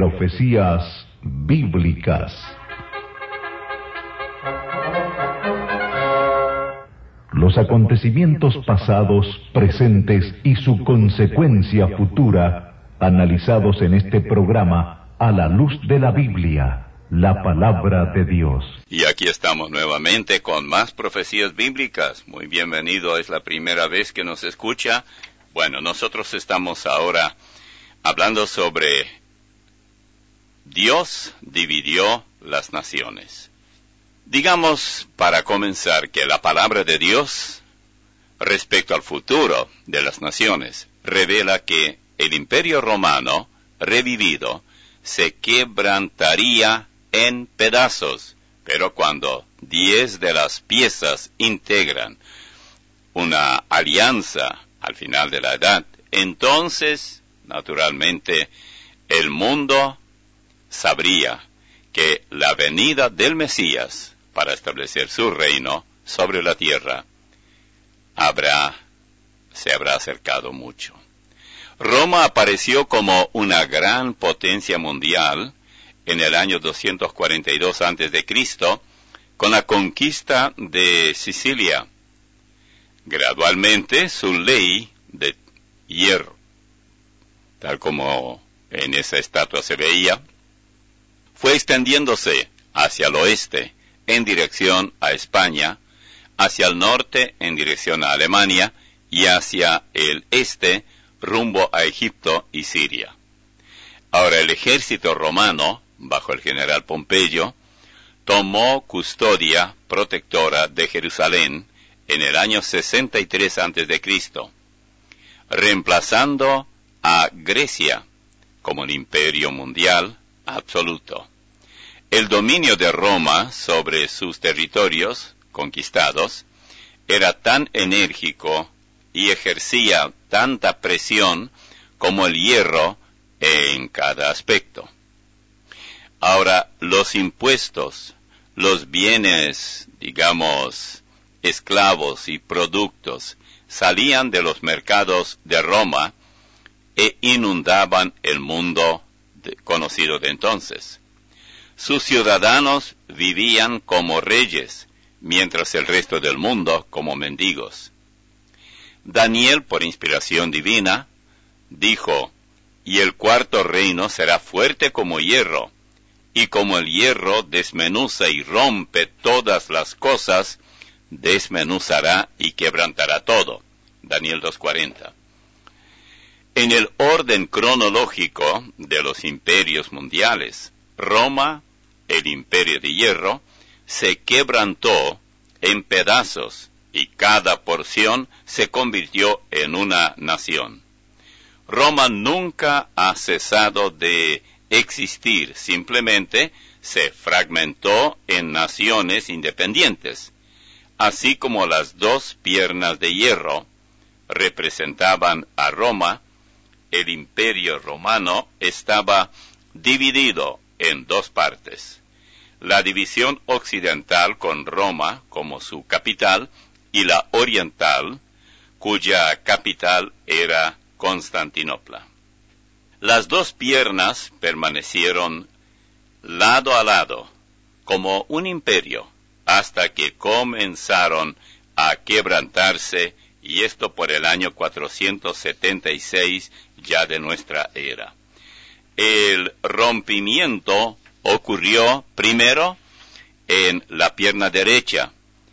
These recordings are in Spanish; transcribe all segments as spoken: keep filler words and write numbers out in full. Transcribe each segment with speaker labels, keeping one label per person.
Speaker 1: Profecías bíblicas. Los acontecimientos pasados, presentes y su consecuencia futura, analizados en este programa a la luz de la Biblia, la palabra de Dios.
Speaker 2: Y aquí estamos nuevamente con más profecías bíblicas. Muy bienvenido, es la primera vez que nos escucha. Bueno, nosotros estamos ahora hablando sobre Dios dividió las naciones. Digamos, para comenzar, que la palabra de Dios respecto al futuro de las naciones revela que el Imperio Romano, revivido, se quebrantaría en pedazos, pero cuando diez de las piezas integran una alianza al final de la edad, entonces, naturalmente, el mundo sabría que la venida del Mesías para establecer su reino sobre la tierra habrá, se habrá acercado mucho. Roma apareció como una gran potencia mundial en el año doscientos cuarenta y dos antes de Cristo con la conquista de Sicilia. Gradualmente su ley de hierro, tal como en esa estatua se veía, fue extendiéndose hacia el oeste en dirección a España, hacia el norte en dirección a Alemania y hacia el este rumbo a Egipto y Siria. Ahora el ejército romano, bajo el general Pompeyo, tomó custodia protectora de Jerusalén en el año sesenta y tres antes de Cristo, reemplazando a Grecia como el imperio mundial absoluto. El dominio de Roma sobre sus territorios conquistados era tan enérgico y ejercía tanta presión como el hierro en cada aspecto. Ahora, los impuestos, los bienes, digamos, esclavos y productos, salían de los mercados de Roma e inundaban el mundo de, conocido de entonces. Sus ciudadanos vivían como reyes, mientras el resto del mundo como mendigos. Daniel, por inspiración divina, dijo, «Y el cuarto reino será fuerte como hierro, y como el hierro desmenuza y rompe todas las cosas, desmenuzará y quebrantará todo». Daniel dos cuarenta. En el orden cronológico de los imperios mundiales, Roma, el imperio de hierro, se quebrantó en pedazos y cada porción se convirtió en una nación. Roma nunca ha cesado de existir, simplemente se fragmentó en naciones independientes, así como las dos piernas de hierro representaban a Roma. El imperio romano estaba dividido en dos partes. La división occidental con Roma como su capital y la oriental, cuya capital era Constantinopla. Las dos piernas permanecieron lado a lado como un imperio hasta que comenzaron a quebrantarse, y esto por el año cuatrocientos setenta y seis ya de nuestra era. El rompimiento ocurrió primero en la pierna derecha,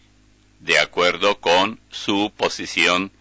Speaker 2: de acuerdo con su posición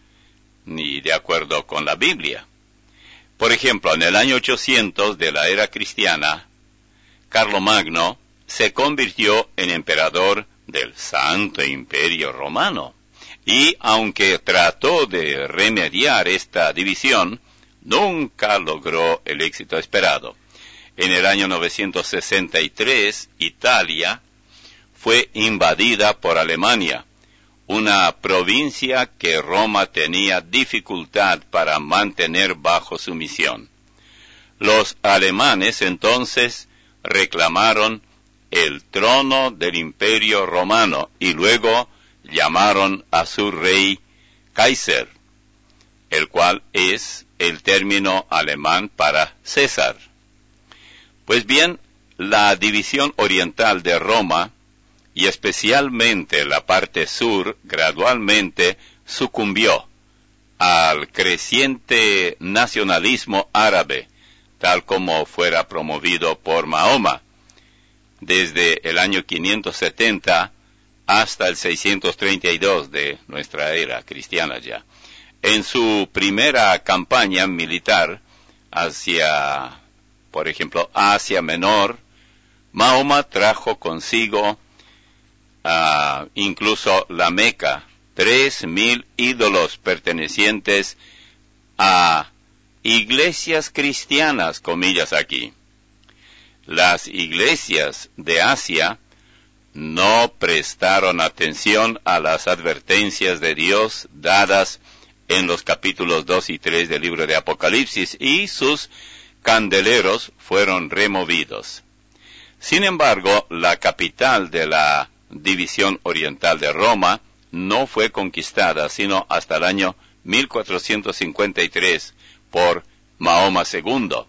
Speaker 2: y de acuerdo con la Biblia. Por ejemplo, en el año ochocientos de la era cristiana, Carlomagno se convirtió en emperador del Santo Imperio Romano. Y aunque trató de remediar esta división, nunca logró el éxito esperado. En el año novecientos sesenta y tres, Italia fue invadida por Alemania, una provincia que Roma tenía dificultad para mantener bajo su misión. Los alemanes entonces reclamaron el trono del Imperio Romano y luego llamaron a su rey Kaiser, el cual es el término alemán para César. Pues bien, la división oriental de Roma, y especialmente la parte sur, gradualmente sucumbió al creciente nacionalismo árabe, tal como fuera promovido por Mahoma, desde el año quinientos setenta hasta el seiscientos treinta y dos de nuestra era cristiana ya. En su primera campaña militar hacia, por ejemplo, Asia Menor, Mahoma trajo consigo uh, incluso la Meca, tres mil ídolos pertenecientes a iglesias cristianas, comillas aquí. Las iglesias de Asia no prestaron atención a las advertencias de Dios dadas en los capítulos dos y tres del libro de Apocalipsis, y sus candeleros fueron removidos. Sin embargo, la capital de la división oriental de Roma no fue conquistada sino hasta el año mil cuatrocientos cincuenta y tres por Mahoma segundo.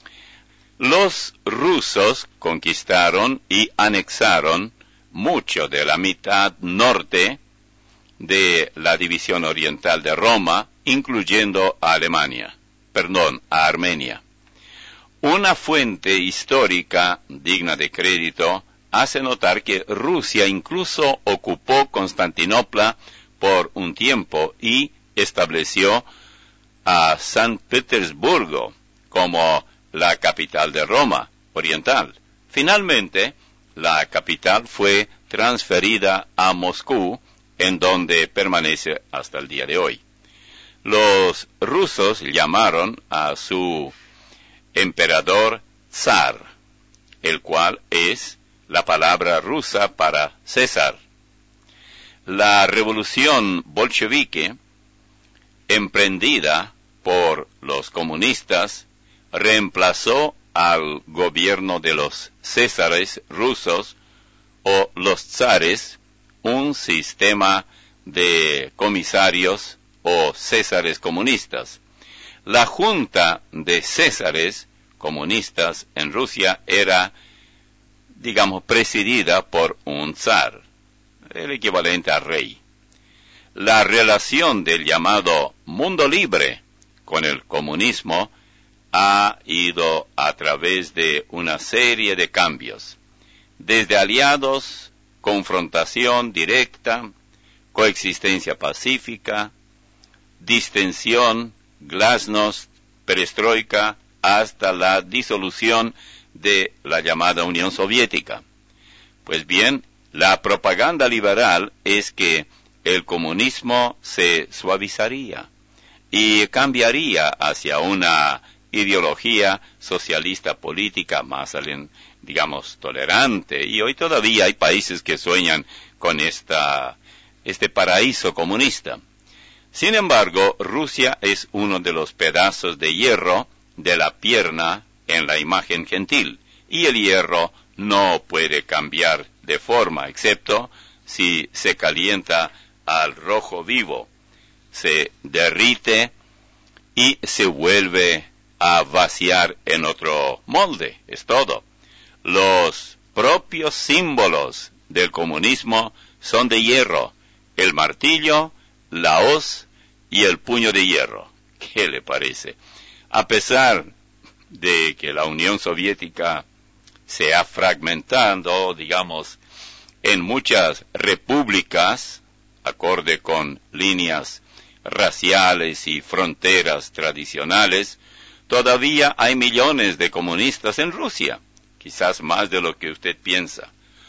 Speaker 2: Los rusos conquistaron y anexaron mucho de la mitad norte de la división oriental de Roma, incluyendo a Alemania, perdón, a Armenia. Una fuente histórica digna de crédito hace notar que Rusia incluso ocupó Constantinopla por un tiempo y estableció a San Petersburgo como la capital de Roma oriental. Finalmente, la capital fue transferida a Moscú, en donde permanece hasta el día de hoy. Los rusos llamaron a su emperador zar, el cual es la palabra rusa para César. La revolución bolchevique, emprendida por los comunistas, reemplazó al gobierno de los césares rusos o los zares, un sistema de comisarios o césares comunistas. La junta de césares comunistas en Rusia era, digamos, presidida por un zar, el equivalente a rey. La relación del llamado mundo libre con el comunismo ha ido a través de una serie de cambios, desde aliados, confrontación directa, coexistencia pacífica, distensión, glasnost, perestroika, hasta la disolución de la llamada Unión Soviética. Pues bien, la propaganda liberal es que el comunismo se suavizaría y cambiaría hacia una ideología socialista política más, digamos, tolerante. Y hoy todavía hay países que sueñan con esta, este paraíso comunista. Sin embargo, Rusia es uno de los pedazos de hierro de la pierna en la imagen gentil, y el hierro no puede cambiar de forma, excepto si se calienta al rojo vivo, se derrite y se vuelve a vaciar en otro molde, es todo. Los propios símbolos del comunismo son de hierro, el martillo, la hoz y el puño de hierro. ¿Qué le parece? A pesar de que la Unión Soviética se ha fragmentado, digamos, en muchas repúblicas, acorde con líneas raciales y fronteras tradicionales, todavía hay millones de comunistas en Rusia, quizás más de lo que usted piensa.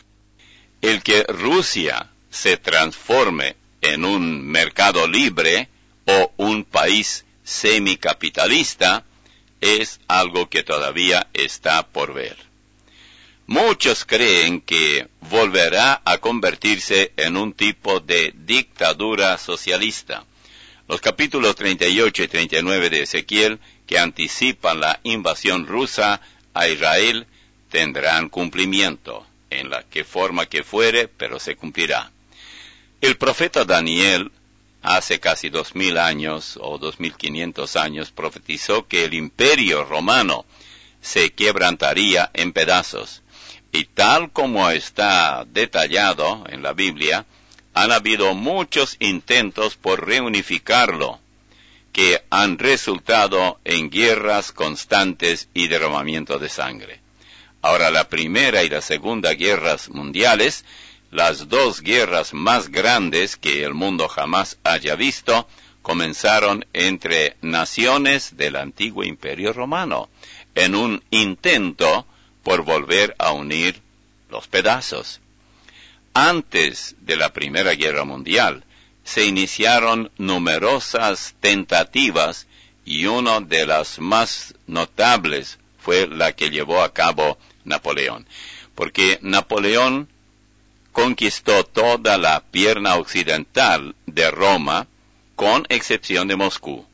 Speaker 2: El que Rusia se transforme en un mercado libre o un país semicapitalista es algo que todavía está por ver. Muchos creen que volverá a convertirse en un tipo de dictadura socialista. Los capítulos treinta y ocho y treinta y nueve de Ezequiel, que anticipan la invasión rusa a Israel, tendrán cumplimiento, en la que forma que fuere, pero se cumplirá. El profeta Daniel, hace casi dos mil años o dos mil quinientos años, profetizó que el imperio romano se quebrantaría en pedazos. Y tal como está detallado en la Biblia, han habido muchos intentos por reunificarlo, que han resultado en guerras constantes y derramamiento de sangre. Ahora, la Primera y la Segunda Guerras Mundiales, las dos guerras más grandes que el mundo jamás haya visto, comenzaron entre naciones del antiguo Imperio Romano, en un intento por volver a unir los pedazos. Antes de la Primera Guerra Mundial, se iniciaron numerosas tentativas y una de las más notables fue la que llevó a cabo Napoleón, porque Napoleón conquistó toda la pierna occidental de Roma, con excepción de Moscú.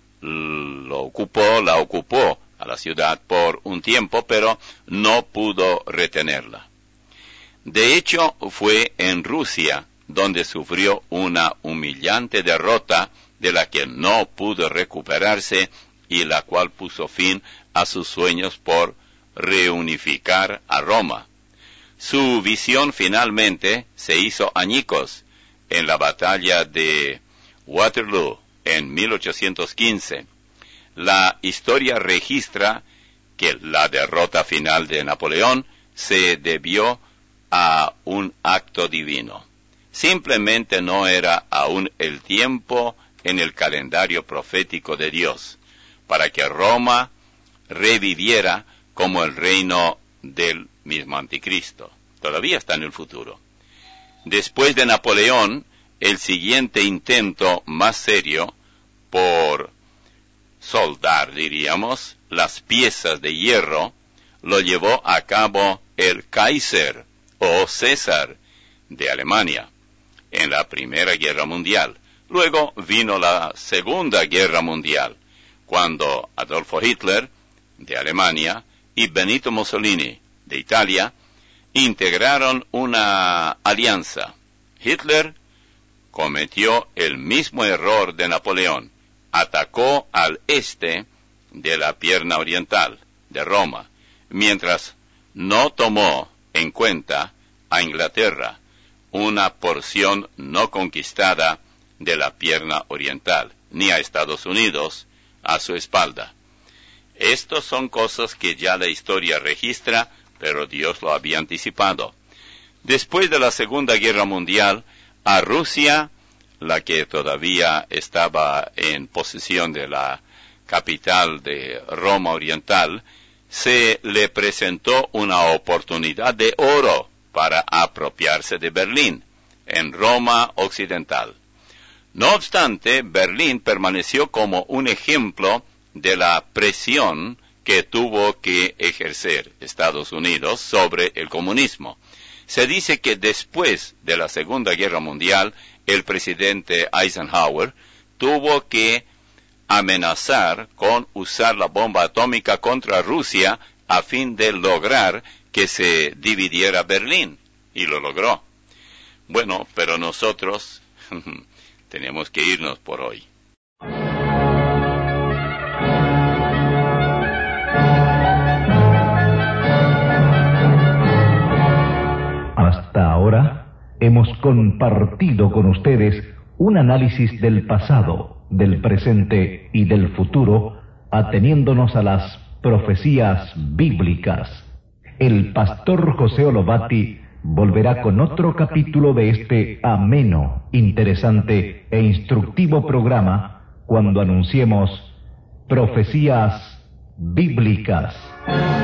Speaker 2: Lo ocupó, la ocupó a la ciudad por un tiempo, pero no pudo retenerla. De hecho, fue en Rusia donde sufrió una humillante derrota de la que no pudo recuperarse y la cual puso fin a sus sueños por reunificar a Roma. Su visión finalmente se hizo añicos en la batalla de Waterloo en mil ochocientos quince. La historia registra que la derrota final de Napoleón se debió a un acto divino. Simplemente no era aún el tiempo en el calendario profético de Dios para que Roma reviviera como el reino del mismo anticristo. Todavía está en el futuro. Después de Napoleón, el siguiente intento más serio por soldar, diríamos, las piezas de hierro, lo llevó a cabo el Kaiser o César de Alemania en la Primera Guerra Mundial. Luego vino la Segunda Guerra Mundial, cuando Adolfo Hitler de Alemania y Benito Mussolini de Italia integraron una alianza. Hitler cometió el mismo error de Napoleón. Atacó al este de la pierna oriental de Roma, mientras no tomó en cuenta a Inglaterra, una porción no conquistada de la pierna oriental, ni a Estados Unidos a su espalda. Estas son cosas que ya la historia registra, pero Dios lo había anticipado. Después de la Segunda Guerra Mundial, a Rusia, la que todavía estaba en posesión de la capital de Roma Oriental, se le presentó una oportunidad de oro para apropiarse de Berlín, en Roma Occidental. No obstante, Berlín permaneció como un ejemplo de la presión que tuvo que ejercer Estados Unidos sobre el comunismo. Se dice que después de la Segunda Guerra Mundial, el presidente Eisenhower tuvo que amenazar con usar la bomba atómica contra Rusia a fin de lograr que se dividiera Berlín, y lo logró. Bueno, pero nosotros tenemos que irnos por hoy.
Speaker 1: Hasta ahora hemos compartido con ustedes un análisis del pasado, del presente y del futuro, ateniéndonos a las profecías bíblicas. El pastor José Olobati volverá con otro capítulo de este ameno, interesante e instructivo programa cuando anunciemos Profecías Bíblicas.